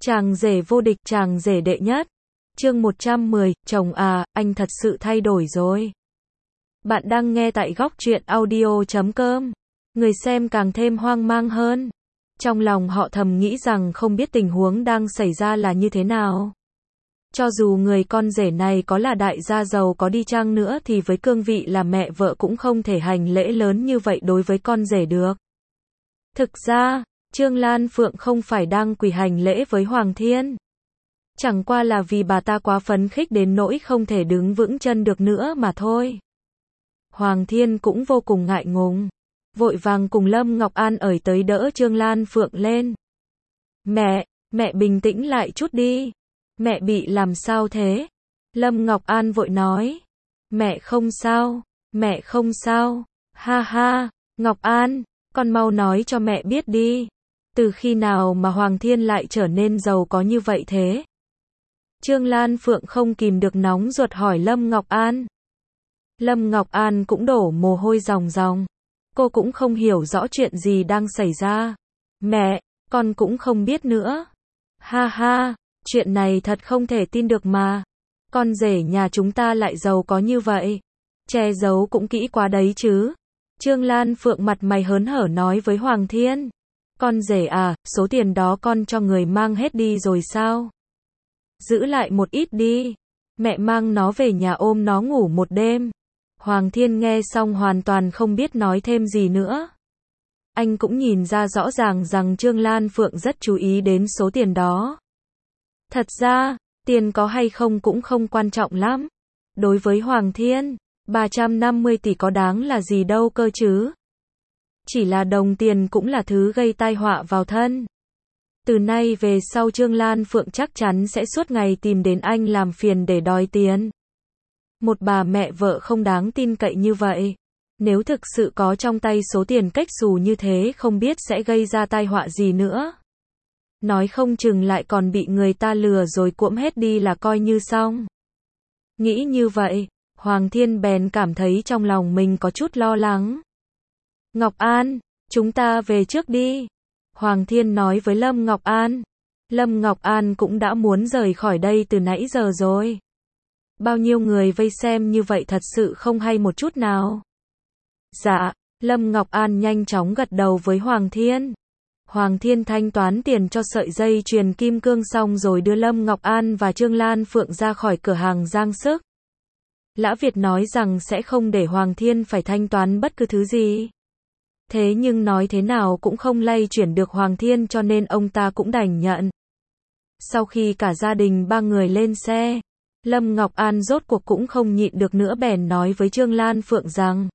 Chàng rể vô địch, chàng rể đệ nhất. Chương 110, chồng à, anh thật sự thay đổi rồi. Bạn đang nghe tại góc truyện audio.com. Người xem càng thêm hoang mang hơn. Trong lòng họ thầm nghĩ rằng không biết tình huống đang xảy ra là như thế nào. Cho dù người con rể này có là đại gia giàu có đi chăng nữa thì với cương vị là mẹ vợ cũng không thể hành lễ lớn như vậy đối với con rể được. Thực ra, Trương Lan Phượng không phải đang quỳ hành lễ với Hoàng Thiên. Chẳng qua là vì bà ta quá phấn khích đến nỗi không thể đứng vững chân được nữa mà thôi. Hoàng Thiên cũng vô cùng ngại ngùng, vội vàng cùng Lâm Ngọc An ởi tới đỡ Trương Lan Phượng lên. Mẹ bình tĩnh lại chút đi. Mẹ bị làm sao thế? Lâm Ngọc An vội nói. Mẹ không sao. Ha ha, Ngọc An, con mau nói cho mẹ biết đi. Từ khi nào mà Hoàng Thiên lại trở nên giàu có như vậy thế? Trương Lan Phượng không kìm được nóng ruột hỏi Lâm Ngọc An. Lâm Ngọc An cũng đổ mồ hôi ròng ròng. Cô cũng không hiểu rõ chuyện gì đang xảy ra. Mẹ, con cũng không biết nữa. Ha ha, chuyện này thật không thể tin được mà. Con rể nhà chúng ta lại giàu có như vậy. Che giấu cũng kỹ quá đấy chứ. Trương Lan Phượng mặt mày hớn hở nói với Hoàng Thiên. Con rể à, số tiền đó con cho người mang hết đi rồi sao? Giữ lại một ít đi. Mẹ mang nó về nhà ôm nó ngủ một đêm. Hoàng Thiên nghe xong hoàn toàn không biết nói thêm gì nữa. Anh cũng nhìn ra rõ ràng rằng Trương Lan Phượng rất chú ý đến số tiền đó. Thật ra, tiền có hay không cũng không quan trọng lắm. Đối với Hoàng Thiên, 350 tỷ có đáng là gì đâu cơ chứ. Chỉ là đồng tiền cũng là thứ gây tai họa vào thân. Từ nay về sau Trương Lan Phượng chắc chắn sẽ suốt ngày tìm đến anh làm phiền để đòi tiền. Một bà mẹ vợ không đáng tin cậy như vậy. Nếu thực sự có trong tay số tiền cách xù như thế không biết sẽ gây ra tai họa gì nữa. Nói không chừng lại còn bị người ta lừa rồi cuỗm hết đi là coi như xong. Nghĩ như vậy, Hoàng Thiên bèn cảm thấy trong lòng mình có chút lo lắng. Ngọc An, chúng ta về trước đi. Hoàng Thiên nói với Lâm Ngọc An. Lâm Ngọc An cũng đã muốn rời khỏi đây từ nãy giờ rồi. Bao nhiêu người vây xem như vậy thật sự không hay một chút nào. Dạ, Lâm Ngọc An nhanh chóng gật đầu với Hoàng Thiên. Hoàng Thiên thanh toán tiền cho sợi dây chuyền kim cương xong rồi đưa Lâm Ngọc An và Trương Lan Phượng ra khỏi cửa hàng trang sức. Lã Việt nói rằng sẽ không để Hoàng Thiên phải thanh toán bất cứ thứ gì. Thế nhưng nói thế nào cũng không lay chuyển được Hoàng Thiên cho nên ông ta cũng đành nhận. Sau khi cả gia đình ba người lên xe, Lâm Ngọc An rốt cuộc cũng không nhịn được nữa bèn nói với Trương Lan Phượng rằng.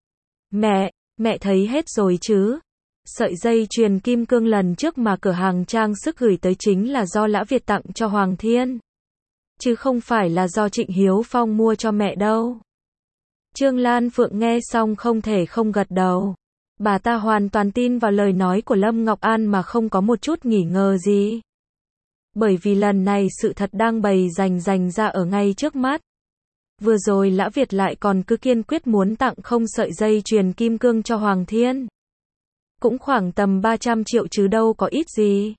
Mẹ thấy hết rồi chứ. Sợi dây chuyền kim cương lần trước mà cửa hàng trang sức gửi tới chính là do Lã Việt tặng cho Hoàng Thiên. Chứ không phải là do Trịnh Hiếu Phong mua cho mẹ đâu. Trương Lan Phượng nghe xong không thể không gật đầu. Bà ta hoàn toàn tin vào lời nói của Lâm Ngọc An mà không có một chút nghi ngờ gì. Bởi vì lần này sự thật đang bày rành ra ở ngay trước mắt. Vừa rồi Lã Việt lại còn cứ kiên quyết muốn tặng không sợi dây chuyền kim cương cho Hoàng Thiên. Cũng khoảng tầm 300 triệu chứ đâu có ít gì.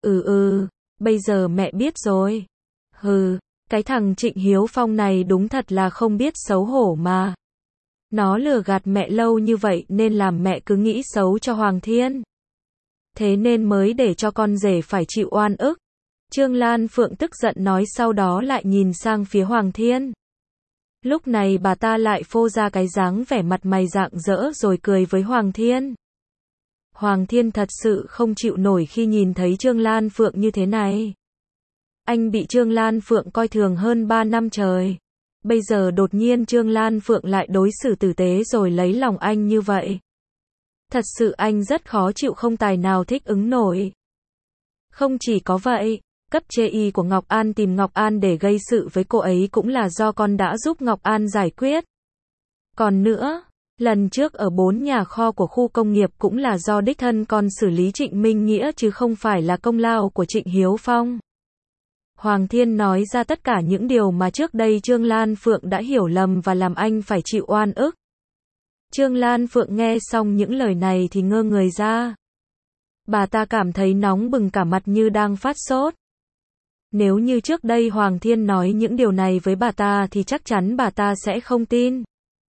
Bây giờ mẹ biết rồi. Cái thằng Trịnh Hiếu Phong này đúng thật là không biết xấu hổ mà. Nó lừa gạt mẹ lâu như vậy nên làm mẹ cứ nghĩ xấu cho Hoàng Thiên. Thế nên mới để cho con rể phải chịu oan ức. Trương Lan Phượng tức giận nói sau đó lại nhìn sang phía Hoàng Thiên. Lúc này bà ta lại phô ra cái dáng vẻ mặt mày rạng rỡ rồi cười với Hoàng Thiên. Hoàng Thiên thật sự không chịu nổi khi nhìn thấy Trương Lan Phượng như thế này. Anh bị Trương Lan Phượng coi thường hơn 3 năm trời. Bây giờ đột nhiên Trương Lan Phượng lại đối xử tử tế rồi lấy lòng anh như vậy. Thật sự anh rất khó chịu không tài nào thích ứng nổi. Không chỉ có vậy, cấp chê y của Ngọc An tìm Ngọc An để gây sự với cô ấy cũng là do con đã giúp Ngọc An giải quyết. Còn nữa, lần trước ở 4 nhà kho của khu công nghiệp cũng là do đích thân con xử lý Trịnh Minh Nghĩa chứ không phải là công lao của Trịnh Hiếu Phong. Hoàng Thiên nói ra tất cả những điều mà trước đây Trương Lan Phượng đã hiểu lầm và làm anh phải chịu oan ức. Trương Lan Phượng nghe xong những lời này thì ngơ người ra. Bà ta cảm thấy nóng bừng cả mặt như đang phát sốt. Nếu như trước đây Hoàng Thiên nói những điều này với bà ta thì chắc chắn bà ta sẽ không tin.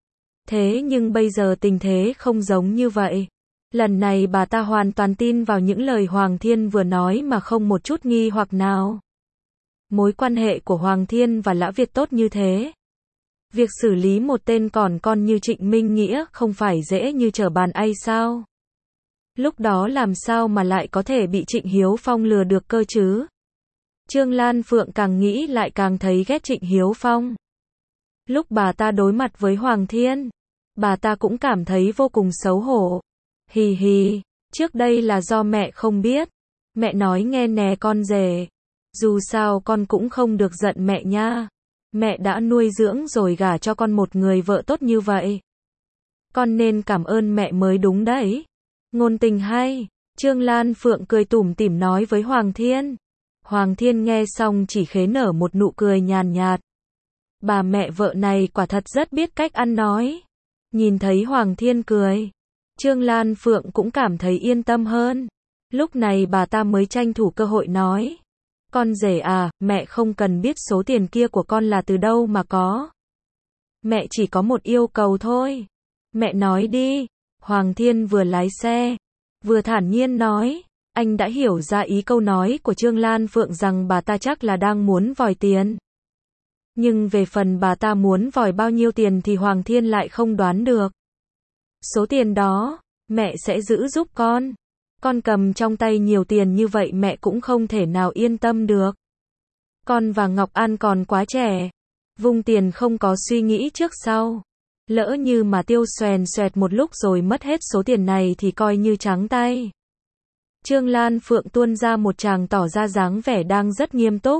Thế nhưng bây giờ tình thế không giống như vậy. Lần này bà ta hoàn toàn tin vào những lời Hoàng Thiên vừa nói mà không một chút nghi hoặc nào. Mối quan hệ của Hoàng Thiên và Lã Việt tốt như thế. Việc xử lý một tên còn con như Trịnh Minh Nghĩa không phải dễ như trở bàn tay sao? Lúc đó làm sao mà lại có thể bị Trịnh Hiếu Phong lừa được cơ chứ? Trương Lan Phượng càng nghĩ lại càng thấy ghét Trịnh Hiếu Phong. Lúc bà ta đối mặt với Hoàng Thiên, bà ta cũng cảm thấy vô cùng xấu hổ. Hì hì, trước đây là do mẹ không biết. Mẹ nói nghe nè con rể. Dù sao con cũng không được giận mẹ nha. Mẹ đã nuôi dưỡng rồi gả cho con một người vợ tốt như vậy. Con nên cảm ơn mẹ mới đúng đấy. Ngôn tình hay. Trương Lan Phượng cười tủm tỉm nói với Hoàng Thiên. Hoàng Thiên nghe xong chỉ khế nở một nụ cười nhàn nhạt. Bà mẹ vợ này quả thật rất biết cách ăn nói. Nhìn thấy Hoàng Thiên cười, Trương Lan Phượng cũng cảm thấy yên tâm hơn. Lúc này bà ta mới tranh thủ cơ hội nói. Con rể à, mẹ không cần biết số tiền kia của con là từ đâu mà có. Mẹ chỉ có một yêu cầu thôi. Mẹ nói đi. Hoàng Thiên vừa lái xe, vừa thản nhiên nói. Anh đã hiểu ra ý câu nói của Trương Lan Phượng rằng bà ta chắc là đang muốn vòi tiền. Nhưng về phần bà ta muốn vòi bao nhiêu tiền thì Hoàng Thiên lại không đoán được. Số tiền đó, mẹ sẽ giữ giúp con. Con cầm trong tay nhiều tiền như vậy mẹ cũng không thể nào yên tâm được. Con và Ngọc An còn quá trẻ. Vung tiền không có suy nghĩ trước sau. Lỡ như mà tiêu xoèn xoẹt một lúc rồi mất hết số tiền này thì coi như trắng tay. Trương Lan Phượng tuôn ra một tràng tỏ ra dáng vẻ đang rất nghiêm túc.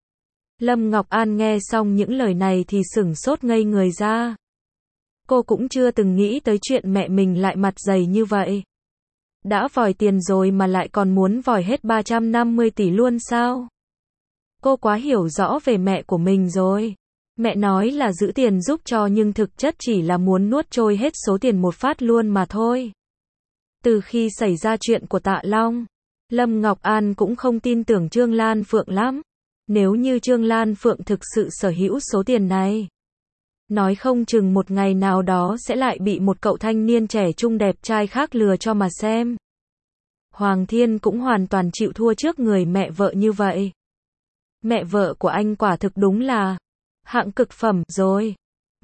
Lâm Ngọc An nghe xong những lời này thì sửng sốt ngây người ra. Cô cũng chưa từng nghĩ tới chuyện mẹ mình lại mặt dày như vậy. Đã vòi tiền rồi mà lại còn muốn vòi hết 350 tỷ luôn sao? Cô quá hiểu rõ về mẹ của mình rồi. Mẹ nói là giữ tiền giúp cho nhưng thực chất chỉ là muốn nuốt trôi hết số tiền một phát luôn mà thôi. Từ khi xảy ra chuyện của Tạ Long, Lâm Ngọc An cũng không tin tưởng Trương Lan Phượng lắm. Nếu như Trương Lan Phượng thực sự sở hữu số tiền này, nói không chừng một ngày nào đó sẽ lại bị một cậu thanh niên trẻ trung đẹp trai khác lừa cho mà xem. Hoàng Thiên cũng hoàn toàn chịu thua trước người mẹ vợ như vậy. Mẹ vợ của anh quả thực đúng là hạng cực phẩm rồi.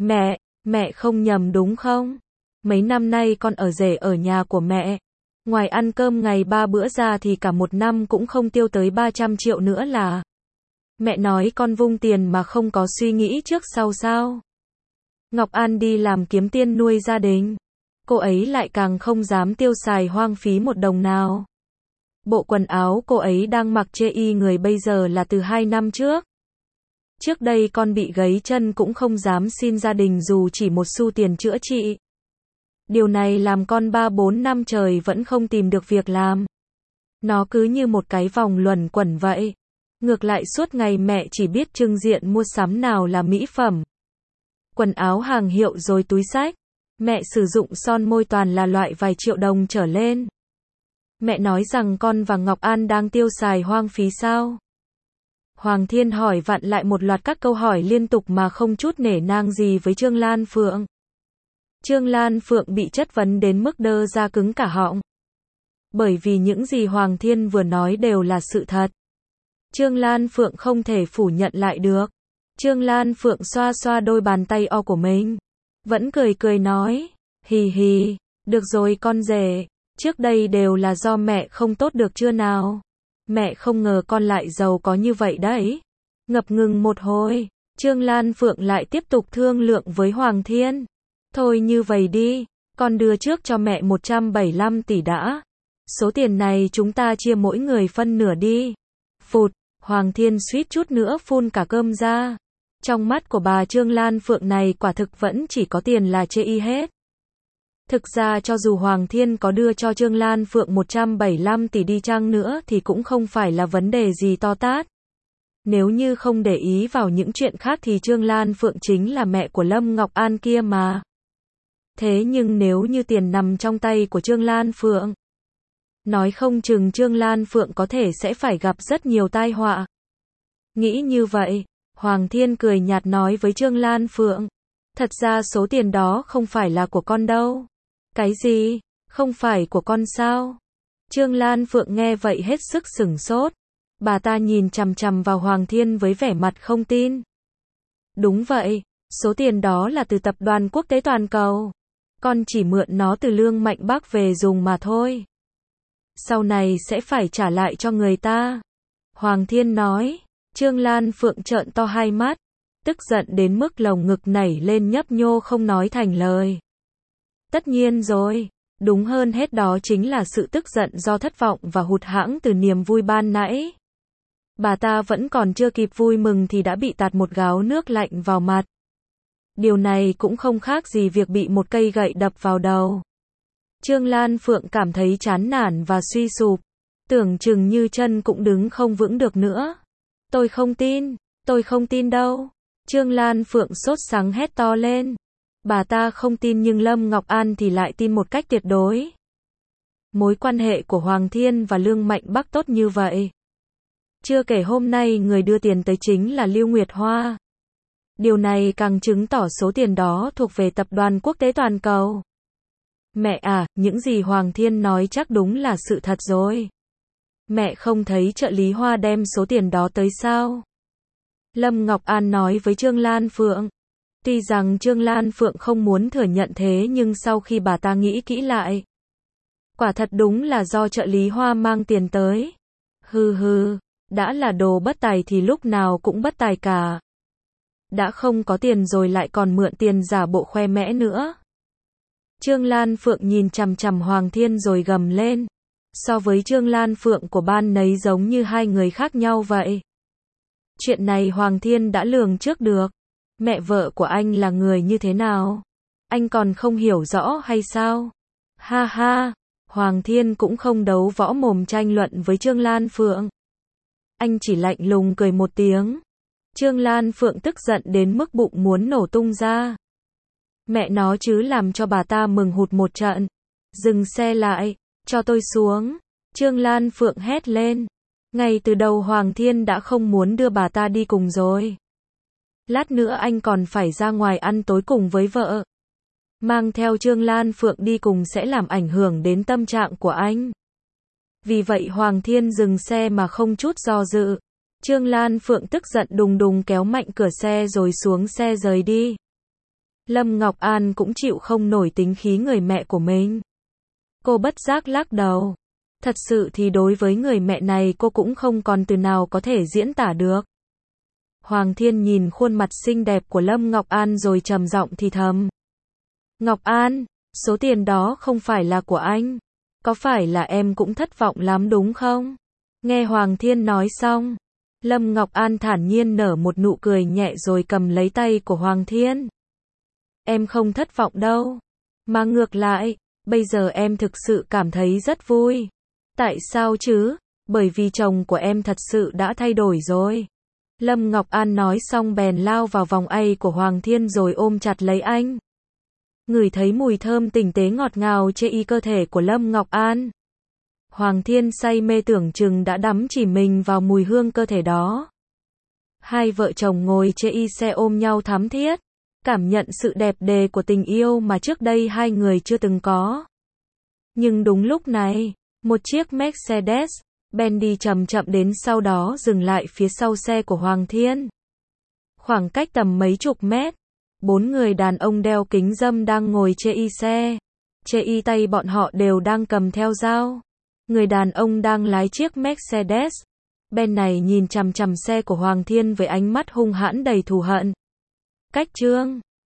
Mẹ không nhầm đúng không? Mấy năm nay con ở rể ở nhà của mẹ. Ngoài ăn cơm ngày 3 bữa ra thì cả một năm cũng không tiêu tới 300 triệu nữa là. Mẹ nói con vung tiền mà không có suy nghĩ trước sau sao? Ngọc An đi làm kiếm tiền nuôi gia đình. Cô ấy lại càng không dám tiêu xài hoang phí một đồng nào. Bộ quần áo cô ấy đang mặc chê y người bây giờ là từ 2 năm trước. Trước đây con bị gãy chân cũng không dám xin gia đình dù chỉ một xu tiền chữa trị. Điều này làm con 3-4 năm trời vẫn không tìm được việc làm. Nó cứ như một cái vòng luẩn quẩn vậy. Ngược lại suốt ngày mẹ chỉ biết trưng diện mua sắm nào là mỹ phẩm, quần áo hàng hiệu rồi túi xách. Mẹ sử dụng son môi toàn là loại vài triệu đồng trở lên. Mẹ nói rằng con và Ngọc An đang tiêu xài hoang phí sao? Hoàng Thiên hỏi vặn lại một loạt các câu hỏi liên tục mà không chút nể nang gì với Trương Lan Phượng. Trương Lan Phượng bị chất vấn đến mức đơ ra cứng cả họng. Bởi vì những gì Hoàng Thiên vừa nói đều là sự thật. Trương Lan Phượng không thể phủ nhận lại được. Trương Lan Phượng xoa xoa đôi bàn tay o của mình. Vẫn cười cười nói. Hì hì, được rồi con rể. Trước đây đều là do mẹ không tốt được chưa nào? Mẹ không ngờ con lại giàu có như vậy đấy. Ngập ngừng một hồi, Trương Lan Phượng lại tiếp tục thương lượng với Hoàng Thiên. Thôi như vậy đi, con đưa trước cho mẹ 175 tỷ đã. Số tiền này chúng ta chia mỗi người phân nửa đi. Phụt, Hoàng Thiên suýt chút nữa phun cả cơm ra. Trong mắt của bà Trương Lan Phượng này quả thực vẫn chỉ có tiền là chê y hết. Thực ra cho dù Hoàng Thiên có đưa cho Trương Lan Phượng 175 tỷ đi chăng nữa thì cũng không phải là vấn đề gì to tát. Nếu như không để ý vào những chuyện khác thì Trương Lan Phượng chính là mẹ của Lâm Ngọc An kia mà. Thế nhưng nếu như tiền nằm trong tay của Trương Lan Phượng, nói không chừng Trương Lan Phượng có thể sẽ phải gặp rất nhiều tai họa. Nghĩ như vậy, Hoàng Thiên cười nhạt nói với Trương Lan Phượng. Thật ra số tiền đó không phải là của con đâu. Cái gì? Không phải của con sao? Trương Lan Phượng nghe vậy hết sức sửng sốt. Bà ta nhìn chằm chằm vào Hoàng Thiên với vẻ mặt không tin. Đúng vậy, số tiền đó là từ tập đoàn quốc tế toàn cầu. Con chỉ mượn nó từ Lương Mạnh Bắc về dùng mà thôi. Sau này sẽ phải trả lại cho người ta. Hoàng Thiên nói. Trương Lan Phượng trợn to hai mắt, tức giận đến mức lồng ngực nảy lên nhấp nhô không nói thành lời. Tất nhiên rồi, đúng hơn hết đó chính là sự tức giận do thất vọng và hụt hẫng từ niềm vui ban nãy. Bà ta vẫn còn chưa kịp vui mừng thì đã bị tạt một gáo nước lạnh vào mặt. Điều này cũng không khác gì việc bị một cây gậy đập vào đầu. Trương Lan Phượng cảm thấy chán nản và suy sụp, tưởng chừng như chân cũng đứng không vững được nữa. Tôi không tin đâu. Trương Lan Phượng sốt sắng hét to lên. Bà ta không tin nhưng Lâm Ngọc An thì lại tin một cách tuyệt đối. Mối quan hệ của Hoàng Thiên và Lương Mạnh Bắc tốt như vậy. Chưa kể hôm nay người đưa tiền tới chính là Lưu Nguyệt Hoa. Điều này càng chứng tỏ số tiền đó thuộc về tập đoàn quốc tế toàn cầu. Mẹ à, những gì Hoàng Thiên nói chắc đúng là sự thật rồi. Mẹ không thấy trợ lý Hoa đem số tiền đó tới sao? Lâm Ngọc An nói với Trương Lan Phượng. Tuy rằng Trương Lan Phượng không muốn thừa nhận thế nhưng sau khi bà ta nghĩ kỹ lại, quả thật đúng là do trợ lý Hoa mang tiền tới. Hừ, đã là đồ bất tài thì lúc nào cũng bất tài cả. Đã không có tiền rồi lại còn mượn tiền giả bộ khoe mẽ nữa. Trương Lan Phượng nhìn chằm chằm Hoàng Thiên rồi gầm lên. So với Trương Lan Phượng của ban nấy giống như hai người khác nhau vậy. Chuyện này Hoàng Thiên đã lường trước được. Mẹ vợ của anh là người như thế nào? Anh còn không hiểu rõ hay sao? Ha ha, Hoàng Thiên cũng không đấu võ mồm tranh luận với Trương Lan Phượng. Anh chỉ lạnh lùng cười một tiếng. Trương Lan Phượng tức giận đến mức bụng muốn nổ tung ra. Mẹ nó chứ làm cho bà ta mừng hụt một trận. Dừng xe lại, cho tôi xuống. Trương Lan Phượng hét lên. Ngay từ đầu Hoàng Thiên đã không muốn đưa bà ta đi cùng rồi. Lát nữa anh còn phải ra ngoài ăn tối cùng với vợ. Mang theo Trương Lan Phượng đi cùng sẽ làm ảnh hưởng đến tâm trạng của anh. Vì vậy Hoàng Thiên dừng xe mà không chút do dự. Trương Lan Phượng tức giận đùng đùng kéo mạnh cửa xe rồi xuống xe rời đi. Lâm Ngọc An cũng chịu không nổi tính khí người mẹ của mình. Cô bất giác lắc đầu. Thật sự thì đối với người mẹ này cô cũng không còn từ nào có thể diễn tả được. Hoàng Thiên nhìn khuôn mặt xinh đẹp của Lâm Ngọc An rồi trầm giọng thì thầm. Ngọc An, số tiền đó không phải là của anh. Có phải là em cũng thất vọng lắm đúng không? Nghe Hoàng Thiên nói xong, Lâm Ngọc An thản nhiên nở một nụ cười nhẹ rồi cầm lấy tay của Hoàng Thiên. Em không thất vọng đâu. Mà ngược lại, bây giờ em thực sự cảm thấy rất vui. Tại sao chứ? Bởi vì chồng của em thật sự đã thay đổi rồi. Lâm Ngọc An nói xong bèn lao vào vòng ây của Hoàng Thiên rồi ôm chặt lấy anh. Ngửi thấy mùi thơm tinh tế ngọt ngào trên y cơ thể của Lâm Ngọc An. Hoàng Thiên say mê tưởng chừng đã đắm chìm mình vào mùi hương cơ thể đó. Hai vợ chồng ngồi trên y xe ôm nhau thắm thiết, cảm nhận sự đẹp đẽ của tình yêu mà trước đây hai người chưa từng có. Nhưng đúng lúc này, một chiếc Mercedes-Benz đi chậm chậm đến sau đó dừng lại phía sau xe của Hoàng Thiên. Khoảng cách tầm mấy chục mét, bốn người đàn ông đeo kính râm đang ngồi trên y xe. Trên y tay bọn họ đều đang cầm theo dao. Người đàn ông đang lái chiếc Mercedes-Benz này nhìn chằm chằm xe của Hoàng Thiên với ánh mắt hung hãn đầy thù hận. Cách chương